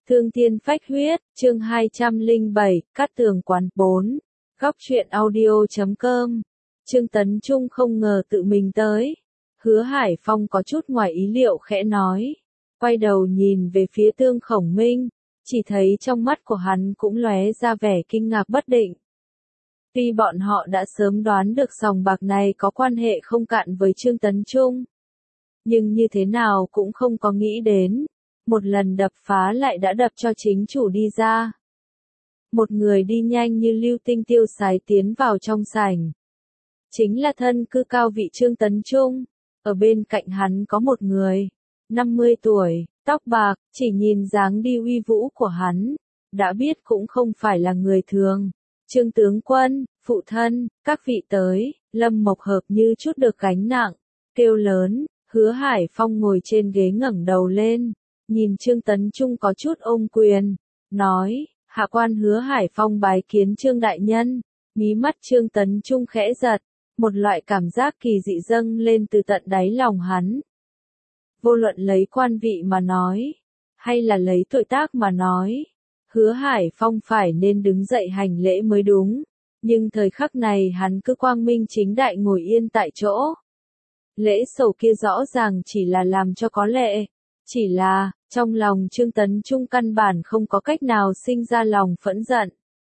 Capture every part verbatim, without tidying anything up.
Thương thiên phách huyết, chương hai trăm lẻ bảy, Cát Tường Quán bốn. Góc truyện audio chấm com. Trương Tấn Trung không ngờ tự mình tới. Hứa Hải Phong có chút ngoài ý liệu khẽ nói. Quay đầu nhìn về phía Tương Khổng Minh, chỉ thấy trong mắt của hắn cũng lóe ra vẻ kinh ngạc bất định. Tuy bọn họ đã sớm đoán được sòng bạc này có quan hệ không cạn với Trương Tấn Trung, nhưng như thế nào cũng không có nghĩ đến, một lần đập phá lại đã đập cho chính chủ đi ra. Một người đi nhanh như lưu tinh tiêu sái tiến vào trong sảnh. Chính là thân cư cao vị Trương Tấn Trung, ở bên cạnh hắn có một người, năm mươi tuổi, tóc bạc, chỉ nhìn dáng đi uy vũ của hắn, đã biết cũng không phải là người thường. Trương tướng quân, phụ thân, các vị tới, Lâm Mộc Hợp như chút được gánh nặng, kêu lớn. Hứa Hải Phong ngồi trên ghế ngẩng đầu lên, nhìn Trương Tấn Trung có chút ôm quyền, nói, hạ quan Hứa Hải Phong bái kiến Trương đại nhân. Mí mắt Trương Tấn Trung khẽ giật, một loại cảm giác kỳ dị dâng lên từ tận đáy lòng hắn. Vô luận lấy quan vị mà nói, hay là lấy tuổi tác mà nói, Hứa Hải Phong phải nên đứng dậy hành lễ mới đúng, nhưng thời khắc này hắn cứ quang minh chính đại ngồi yên tại chỗ. Lễ sầu kia rõ ràng chỉ là làm cho có lệ, chỉ là, trong lòng Trương Tấn Trung căn bản không có cách nào sinh ra lòng phẫn giận.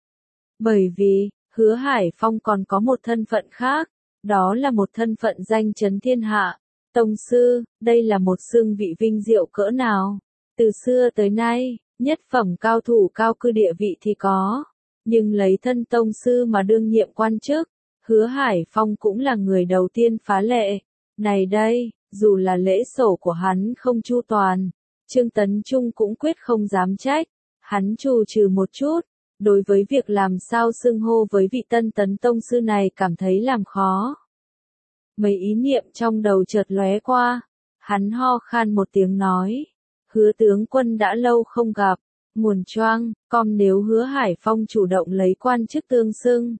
Bởi vì, Hứa Hải Phong còn có một thân phận khác, đó là một thân phận danh chấn thiên hạ, tông sư, đây là một xưng vị vinh diệu cỡ nào. Từ xưa tới nay, nhất phẩm cao thủ cao cư địa vị thì có, nhưng lấy thân tông sư mà đương nhiệm quan chức, Hứa Hải Phong cũng là người đầu tiên phá lệ. Này đây, dù là lễ sổ của hắn không chu toàn, Trương Tấn Trung cũng quyết không dám trách, hắn trù trừ một chút, đối với việc làm sao xưng hô với vị tân tấn tông sư này cảm thấy làm khó. Mấy ý niệm trong đầu chợt lóe qua, hắn ho khan một tiếng nói, Hứa tướng quân đã lâu không gặp, nguồn choang, com nếu Hứa Hải Phong chủ động lấy quan chức tương xưng.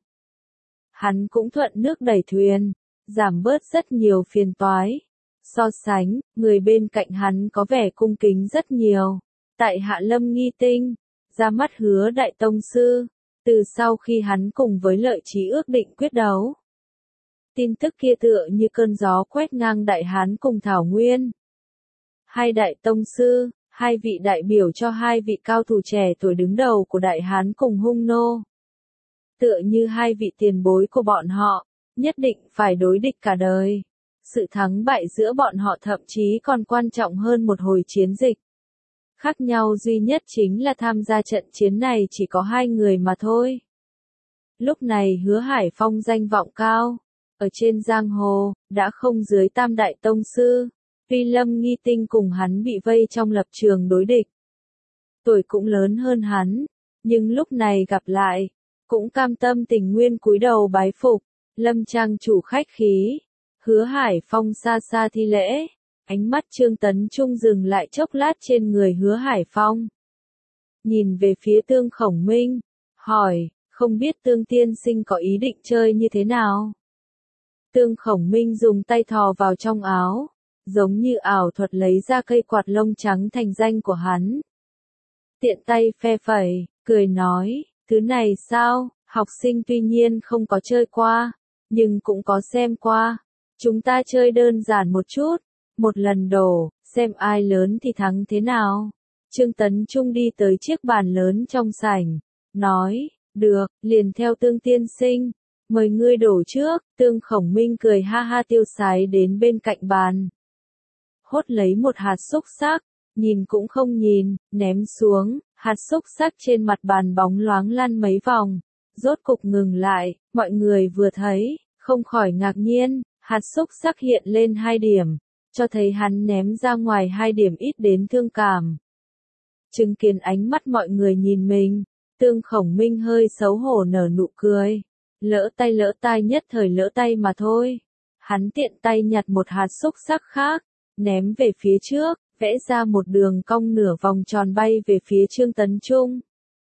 Hắn cũng thuận nước đẩy thuyền, giảm bớt rất nhiều phiền toái. So sánh, người bên cạnh hắn có vẻ cung kính rất nhiều. Tại Hạ Lâm Nghi Tinh, ra mắt Hứa đại tông sư, từ sau khi hắn cùng với Lợi Chí ước định quyết đấu. Tin tức kia tựa như cơn gió quét ngang Đại Hán cùng Thảo Nguyên. Hai đại tông sư, hai vị đại biểu cho hai vị cao thủ trẻ tuổi đứng đầu của Đại Hán cùng Hung Nô. Tựa như hai vị tiền bối của bọn họ, nhất định phải đối địch cả đời. Sự thắng bại giữa bọn họ thậm chí còn quan trọng hơn một hồi chiến dịch. Khác nhau duy nhất chính là tham gia trận chiến này chỉ có hai người mà thôi. Lúc này Hứa Hải Phong danh vọng cao, ở trên giang hồ, đã không dưới tam đại tông sư. Tuy Lâm Nghi Tinh cùng hắn bị vây trong lập trường đối địch, tuổi cũng lớn hơn hắn, nhưng lúc này gặp lại, cũng cam tâm tình nguyên cúi đầu bái phục. Lâm trang chủ khách khí, Hứa Hải Phong xa xa thi lễ, ánh mắt Trương Tấn Trung dừng lại chốc lát trên người Hứa Hải Phong. Nhìn về phía Tương Khổng Minh, hỏi, không biết Tương tiên sinh có ý định chơi như thế nào? Tương Khổng Minh dùng tay thò vào trong áo, giống như ảo thuật lấy ra cây quạt lông trắng thành danh của hắn. Tiện tay phe phẩy, cười nói, thứ này sao, học sinh tuy nhiên không có chơi qua, nhưng cũng có xem qua. Chúng ta chơi đơn giản một chút, một lần đổ, xem ai lớn thì thắng thế nào. Trương Tấn Trung đi tới chiếc bàn lớn trong sảnh, nói, được, liền theo Tương tiên sinh, mời ngươi đổ trước. Tương Khổng Minh cười ha ha tiêu sái đến bên cạnh bàn. Hốt lấy một hạt xúc xắc, nhìn cũng không nhìn, ném xuống, hạt xúc xắc trên mặt bàn bóng loáng lăn mấy vòng, rốt cục ngừng lại, mọi người vừa thấy, không khỏi ngạc nhiên, hạt xúc xắc hiện lên hai điểm, cho thấy hắn ném ra ngoài hai điểm ít đến thương cảm. Chứng kiến ánh mắt mọi người nhìn mình, Tương Khổng Minh hơi xấu hổ nở nụ cười, lỡ tay lỡ tai nhất thời lỡ tay mà thôi. Hắn tiện tay nhặt một hạt xúc xắc khác, ném về phía trước, vẽ ra một đường cong nửa vòng tròn bay về phía Trương Tấn Trung.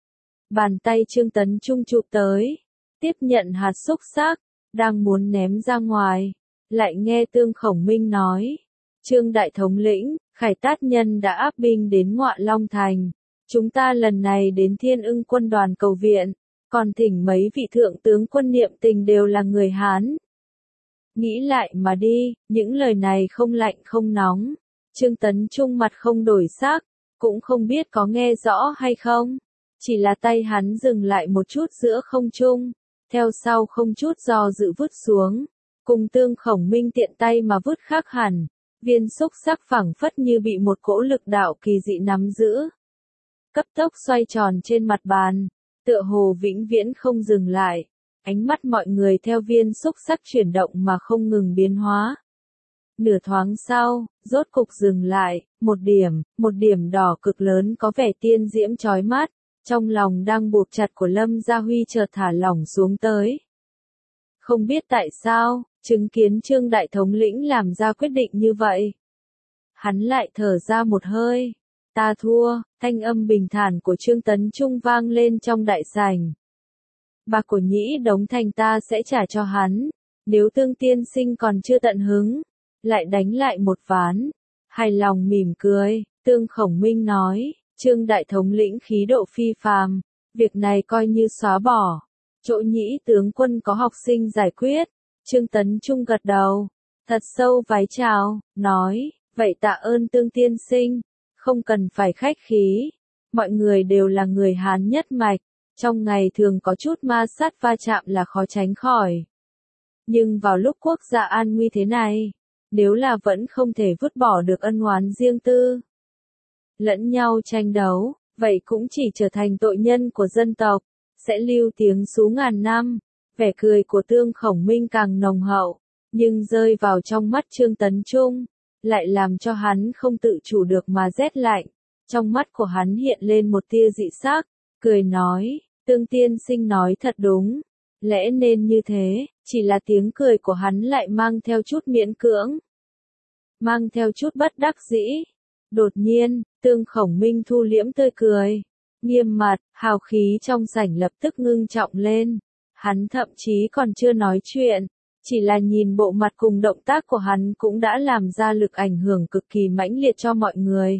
Bàn tay Trương Tấn Trung chụp tới, tiếp nhận hạt xúc xắc, đang muốn ném ra ngoài, lại nghe Tương Khổng Minh nói, Trương đại thống lĩnh, Khải Tát nhân đã áp binh đến Ngọa Long Thành, Chúng ta lần này đến Thiên Ưng quân đoàn cầu viện, còn thỉnh mấy vị thượng tướng quân niệm tình đều là người Hán. Nghĩ lại mà đi, những lời này không lạnh không nóng. Trương Tấn Trung mặt không đổi sắc, cũng không biết có nghe rõ hay không. Chỉ là tay hắn dừng lại một chút giữa không trung, theo sau không chút do dự vứt xuống. Cùng Tương Khổng Minh tiện tay mà vứt khác hẳn. Viên xúc sắc phẳng phất như bị một cỗ lực đạo kỳ dị nắm giữ. Cấp tốc xoay tròn trên mặt bàn, tựa hồ vĩnh viễn không dừng lại. Ánh mắt mọi người theo viên xúc sắc chuyển động mà không ngừng biến hóa. Nửa thoáng sau, rốt cục dừng lại, một điểm, một điểm đỏ cực lớn có vẻ tiên diễm chói mắt, trong lòng đang buộc chặt của Lâm Gia Huy chợt thả lỏng xuống tới. Không biết tại sao, chứng kiến Trương Đại Thống lĩnh làm ra quyết định như vậy. Hắn lại thở ra một hơi. Ta thua, thanh âm bình thản của Trương Tấn Trung vang lên trong đại sảnh. Bạc của Nhĩ Đống Thành ta sẽ trả cho hắn, nếu Tương tiên sinh còn chưa tận hứng, lại đánh lại một ván. Hài lòng mỉm cười, Tương Khổng Minh nói, Trương Đại Thống lĩnh khí độ phi phàm, việc này coi như xóa bỏ. Chỗ Nhĩ tướng quân có học sinh giải quyết. Trương Tấn Trung gật đầu, thật sâu vái chào, nói, vậy tạ ơn Tương tiên sinh, không cần phải khách khí. Mọi người đều là người Hán nhất mạch, trong ngày thường có chút ma sát va chạm là khó tránh khỏi. Nhưng vào lúc quốc gia an nguy thế này, nếu là vẫn không thể vứt bỏ được ân oán riêng tư, lẫn nhau tranh đấu, vậy cũng chỉ trở thành tội nhân của dân tộc, sẽ lưu tiếng xú ngàn năm. Vẻ cười của Tương Khổng Minh càng nồng hậu, nhưng rơi vào trong mắt Trương Tấn Trung, lại làm cho hắn không tự chủ được mà rét lạnh. Trong mắt của hắn hiện lên một tia dị sắc, cười nói, Tương tiên sinh nói thật đúng, lẽ nên như thế, chỉ là tiếng cười của hắn lại mang theo chút miễn cưỡng, mang theo chút bất đắc dĩ. Đột nhiên, Tương Khổng Minh thu liễm tươi cười, nghiêm mặt, hào khí trong sảnh lập tức ngưng trọng lên. Hắn thậm chí còn chưa nói chuyện, chỉ là nhìn bộ mặt cùng động tác của hắn cũng đã làm ra lực ảnh hưởng cực kỳ mãnh liệt cho mọi người.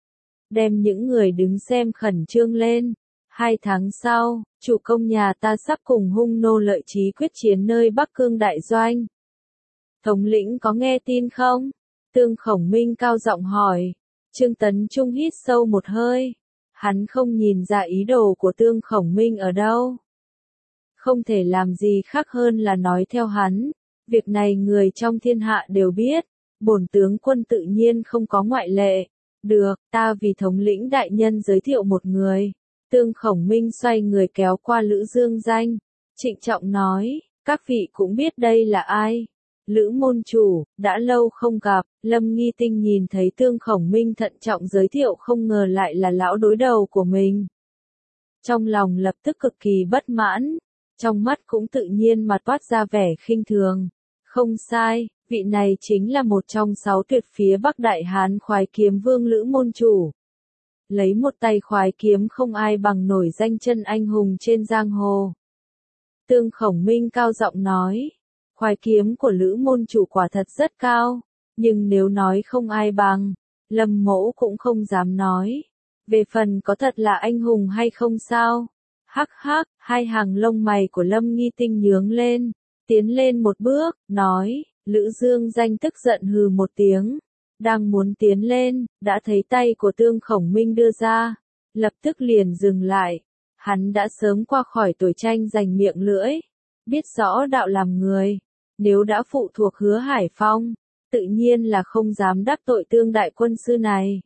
Đem những người đứng xem khẩn trương lên. Hai tháng sau, chủ công nhà ta sắp cùng hung nô lợi chí quyết chiến nơi Bắc Cương Đại Doanh. Thống lĩnh có nghe tin không? Tương Khổng Minh cao giọng hỏi. Trương Tấn Trung hít sâu một hơi. Hắn không nhìn ra ý đồ của Tương Khổng Minh ở đâu. Không thể làm gì khác hơn là nói theo hắn. Việc này người trong thiên hạ đều biết. Bổn tướng quân tự nhiên không có ngoại lệ. Được, ta vì thống lĩnh đại nhân giới thiệu một người. Tương Khổng Minh xoay người kéo qua Lữ Dương Danh. Trịnh trọng nói, các vị cũng biết đây là ai. Lữ môn chủ, đã lâu không gặp. Lâm Nghi Tinh nhìn thấy Tương Khổng Minh thận trọng giới thiệu không ngờ lại là lão đối đầu của mình. Trong lòng lập tức cực kỳ bất mãn. Trong mắt cũng tự nhiên mà toát ra vẻ khinh thường. Không sai, vị này chính là một trong sáu tuyệt phía Bắc Đại Hán khoái kiếm vương Lữ môn chủ. Lấy một tay khoái kiếm không ai bằng nổi danh chân anh hùng trên giang hồ. Tương Khổng Minh cao giọng nói, khoái kiếm của Lữ môn chủ quả thật rất cao, nhưng nếu nói không ai bằng, Lâm Mỗ cũng không dám nói. Về phần có thật là anh hùng hay không sao? Hắc hắc, hai hàng lông mày của Lâm Nghi Tinh nhướng lên, tiến lên một bước, nói, Lữ Dương Danh tức giận hừ một tiếng. Đang muốn tiến lên, đã thấy tay của Tương Khổng Minh đưa ra, lập tức liền dừng lại. Hắn đã sớm qua khỏi tuổi tranh giành miệng lưỡi, biết rõ đạo làm người, nếu đã phụ thuộc Hứa Hải Phong, tự nhiên là không dám đắc tội Tương đại quân sư này.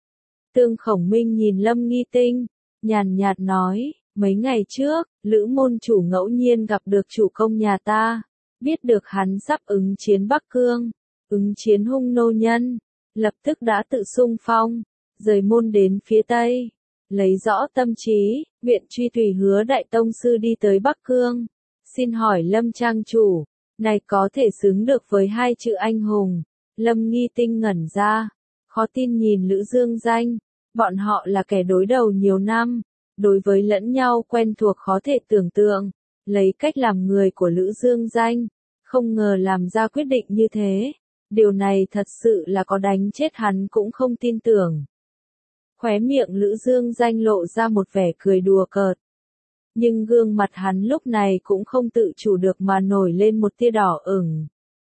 Tương Khổng Minh nhìn Lâm Nghi Tinh, nhàn nhạt nói, mấy ngày trước, Lữ môn chủ ngẫu nhiên gặp được chủ công nhà ta, biết được hắn sắp ứng chiến Bắc Cương. Ứng chiến hung nô nhân, lập tức đã tự xung phong, rời môn đến phía Tây, lấy rõ tâm trí, nguyện truy tùy Hứa đại tông sư đi tới Bắc Cương. Xin hỏi Lâm trang chủ, này có thể xứng được với hai chữ anh hùng? Lâm Nghi Tinh ngẩn ra, khó tin nhìn Lữ Dương Danh, bọn họ là kẻ đối đầu nhiều năm, đối với lẫn nhau quen thuộc khó thể tưởng tượng, lấy cách làm người của Lữ Dương Danh, không ngờ làm ra quyết định như thế. Điều này thật sự là có đánh chết hắn cũng không tin tưởng. Khóe miệng Lữ Dương Danh lộ ra một vẻ cười đùa cợt. Nhưng gương mặt hắn lúc này cũng không tự chủ được mà nổi lên một tia đỏ ửng.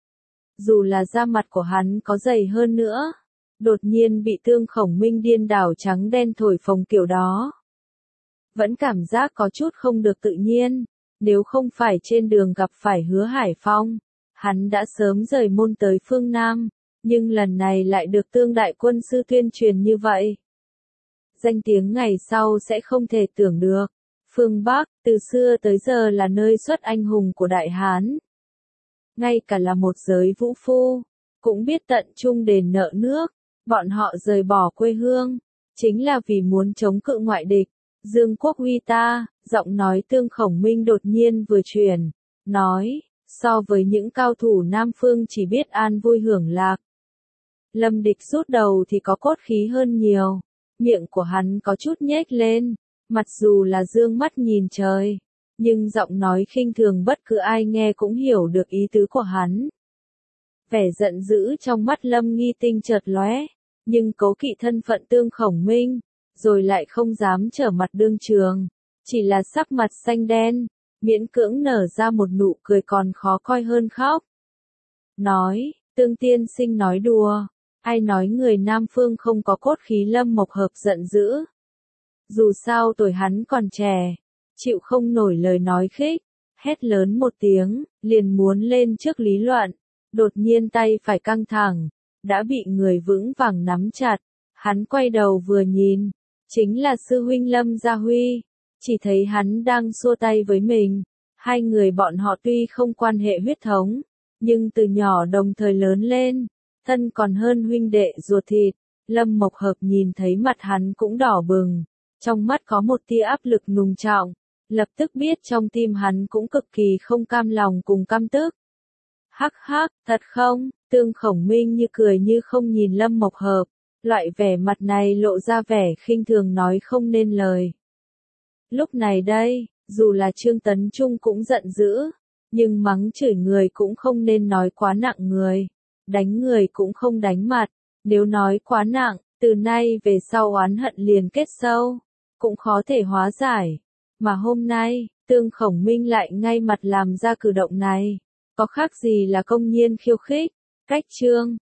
Dù là da mặt của hắn có dày hơn nữa, đột nhiên bị Tương Khổng Minh điên đảo trắng đen thổi phồng kiểu đó. Vẫn cảm giác có chút không được tự nhiên, nếu không phải trên đường gặp phải Hứa Hải Phong, hắn đã sớm rời môn tới phương Nam, nhưng lần này lại được Tương đại quân sư tuyên truyền như vậy. Danh tiếng ngày sau sẽ không thể tưởng được. Phương Bắc, từ xưa tới giờ là nơi xuất anh hùng của Đại Hán. Ngay cả là một giới vũ phu, cũng biết tận trung đền nợ nước, bọn họ rời bỏ quê hương, chính là vì muốn chống cự ngoại địch. Dương Quốc Huy ta, giọng nói Tương Khổng Minh đột nhiên vừa chuyển, nói, so với những cao thủ Nam Phương chỉ biết an vui hưởng lạc. Lâm Địch rút đầu thì có cốt khí hơn nhiều, miệng của hắn có chút nhếch lên, mặc dù là dương mắt nhìn trời, nhưng giọng nói khinh thường bất cứ ai nghe cũng hiểu được ý tứ của hắn. Vẻ giận dữ trong mắt Lâm Nghi Tinh chợt lóe, nhưng cố kỵ thân phận Tương Khổng Minh, rồi lại không dám trở mặt đương trường, chỉ là sắc mặt xanh đen, miễn cưỡng nở ra một nụ cười còn khó coi hơn khóc. Nói, Tương tiên sinh nói đùa, ai nói người Nam Phương không có cốt khí? Lâm Mộc Hợp giận dữ. Dù sao tuổi hắn còn trẻ, chịu không nổi lời nói khích, hét lớn một tiếng, liền muốn lên trước lý luận, đột nhiên tay phải căng thẳng, đã bị người vững vàng nắm chặt, hắn quay đầu vừa nhìn, chính là sư huynh Lâm Gia Huy, chỉ thấy hắn đang xua tay với mình, hai người bọn họ tuy không quan hệ huyết thống, nhưng từ nhỏ đồng thời lớn lên, thân còn hơn huynh đệ ruột thịt. Lâm Mộc Hợp nhìn thấy mặt hắn cũng đỏ bừng, trong mắt có một tia áp lực nùng trọng, lập tức biết trong tim hắn cũng cực kỳ không cam lòng cùng căm tức. Hắc hắc, thật không? Tương Khổng Minh như cười như không nhìn Lâm Mộc Hợp, loại vẻ mặt này lộ ra vẻ khinh thường nói không nên lời. Lúc này đây, dù là Trương Tấn Trung cũng giận dữ, nhưng mắng chửi người cũng không nên nói quá nặng người, đánh người cũng không đánh mặt, nếu nói quá nặng, từ nay về sau oán hận liền kết sâu, cũng khó thể hóa giải. Mà hôm nay, Tương Khổng Minh lại ngay mặt làm ra cử động này, có khác gì là công nhiên khiêu khích. Cách chương